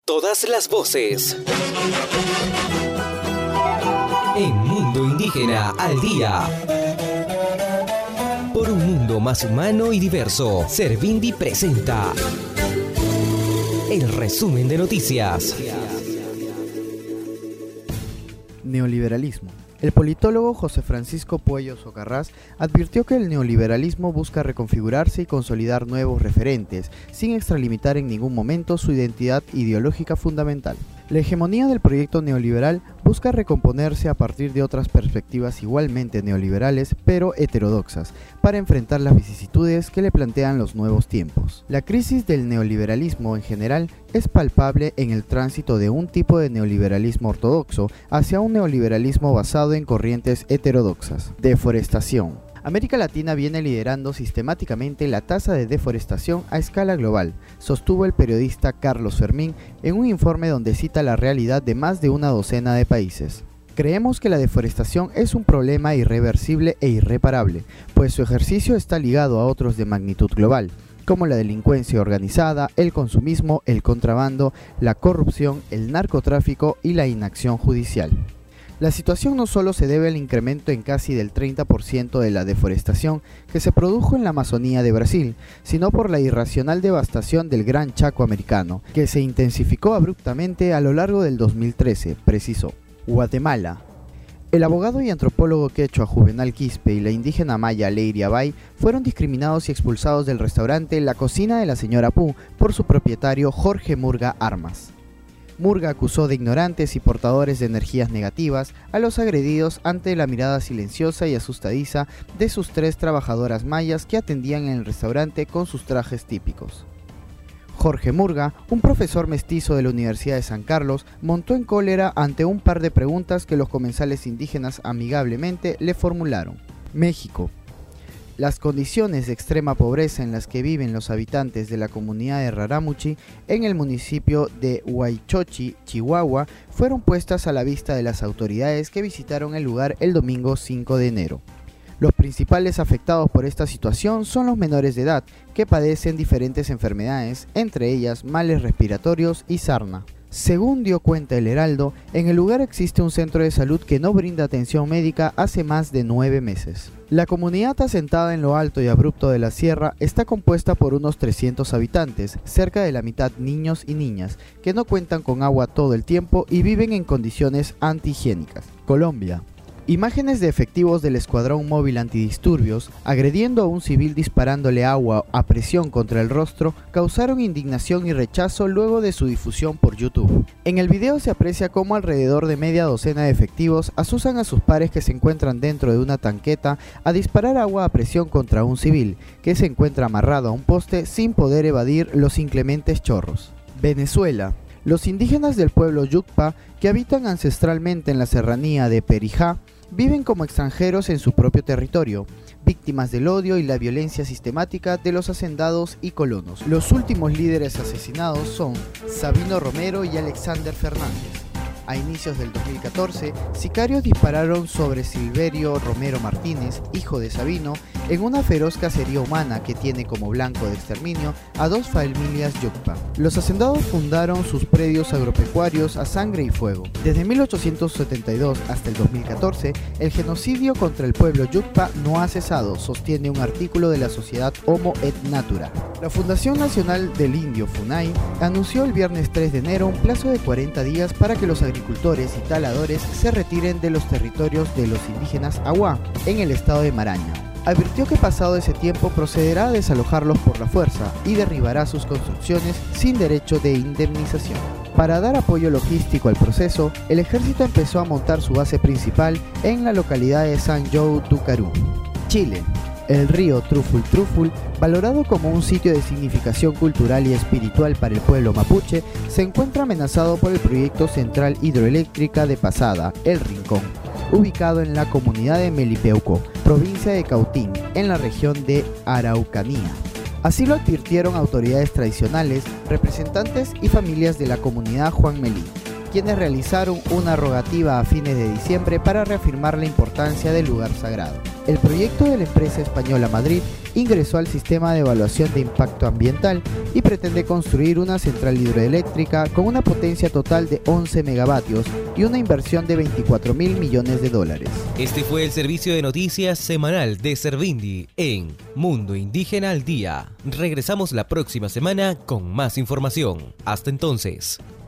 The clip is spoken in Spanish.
Todas las voces. En Mundo Indígena al Día. Por un mundo más humano y diverso, Servindi presenta el resumen de noticias. Neoliberalismo. El politólogo José Francisco Puello Socarrás advirtió que el neoliberalismo busca reconfigurarse y consolidar nuevos referentes, sin extralimitar en ningún momento su identidad ideológica fundamental. La hegemonía del proyecto neoliberal busca recomponerse a partir de otras perspectivas igualmente neoliberales, pero heterodoxas, para enfrentar las vicisitudes que le plantean los nuevos tiempos. La crisis del neoliberalismo en general es palpable en el tránsito de un tipo de neoliberalismo ortodoxo hacia un neoliberalismo basado en corrientes heterodoxas. Deforestación. América Latina viene liderando sistemáticamente la tasa de deforestación a escala global, sostuvo el periodista Carlos Fermín en un informe donde cita la realidad de más de una docena de países. Creemos que la deforestación es un problema irreversible e irreparable, pues su ejercicio está ligado a otros de magnitud global, como la delincuencia organizada, el consumismo, el contrabando, la corrupción, el narcotráfico y la inacción judicial. La situación no solo se debe al incremento en casi del 30% de la deforestación que se produjo en la Amazonía de Brasil, sino por la irracional devastación del Gran Chaco americano, que se intensificó abruptamente a lo largo del 2013, precisó. Guatemala. El abogado y antropólogo quechua Juvenal Quispe y la indígena maya Leiria Bay fueron discriminados y expulsados del restaurante La Cocina de la Señora Pu por su propietario Jorge Murga Armas. Murga acusó de ignorantes y portadores de energías negativas a los agredidos ante la mirada silenciosa y asustadiza de sus 3 trabajadoras mayas que atendían en el restaurante con sus trajes típicos. Jorge Murga, un profesor mestizo de la Universidad de San Carlos, montó en cólera ante un par de preguntas que los comensales indígenas amigablemente le formularon. México. Las condiciones de extrema pobreza en las que viven los habitantes de la comunidad de Rarámuri en el municipio de Huaychochi, Chihuahua, fueron puestas a la vista de las autoridades que visitaron el lugar el domingo 5 de enero. Los principales afectados por esta situación son los menores de edad, que padecen diferentes enfermedades, entre ellas males respiratorios y sarna. Según dio cuenta el Heraldo, en el lugar existe un centro de salud que no brinda atención médica hace más de 9 meses. La comunidad asentada en lo alto y abrupto de la sierra está compuesta por unos 300 habitantes, cerca de la mitad niños y niñas, que no cuentan con agua todo el tiempo y viven en condiciones antihigiénicas. Colombia. Imágenes de efectivos del Escuadrón Móvil Antidisturbios agrediendo a un civil disparándole agua a presión contra el rostro causaron indignación y rechazo luego de su difusión por YouTube. En el video se aprecia cómo alrededor de media docena de efectivos asusan a sus pares que se encuentran dentro de una tanqueta a disparar agua a presión contra un civil que se encuentra amarrado a un poste sin poder evadir los inclementes chorros. Venezuela. Los indígenas del pueblo Yucpa, que habitan ancestralmente en la serranía de Perijá, viven como extranjeros en su propio territorio, víctimas del odio y la violencia sistemática de los hacendados y colonos. Los últimos líderes asesinados son Sabino Romero y Alexander Fernández. A inicios del 2014, sicarios dispararon sobre Silverio Romero Martínez, hijo de Sabino, en una feroz cacería humana que tiene como blanco de exterminio a 2 familias Yucpa. Los hacendados fundaron sus predios agropecuarios a sangre y fuego. Desde 1872 hasta el 2014, el genocidio contra el pueblo Yucpa no ha cesado, sostiene un artículo de la sociedad Homo et Natura. La Fundación Nacional del Indio, FUNAI, anunció el viernes 3 de enero un plazo de 40 días para que los agricultores y taladores se retiren de los territorios de los indígenas Awá, en el estado de Maraña. Advirtió que pasado ese tiempo procederá a desalojarlos por la fuerza y derribará sus construcciones sin derecho de indemnización. Para dar apoyo logístico al proceso, el ejército empezó a montar su base principal en la localidad de San João do Caru, Chile. El río Truful, valorado como un sitio de significación cultural y espiritual para el pueblo mapuche, se encuentra amenazado por el proyecto Central Hidroeléctrica de Pasada, El Rincón, ubicado en la comunidad de Melipeuco, provincia de Cautín, en la región de Araucanía. Así lo advirtieron autoridades tradicionales, representantes y familias de la comunidad Juan Melí, quienes realizaron una rogativa a fines de diciembre para reafirmar la importancia del lugar sagrado. El proyecto de la empresa española Madrid ingresó al sistema de evaluación de impacto ambiental y pretende construir una central hidroeléctrica con una potencia total de 11 megavatios y una inversión de 24.000 millones de dólares. Este fue el servicio de noticias semanal de Servindi en Mundo Indígena al Día. Regresamos la próxima semana con más información. Hasta entonces.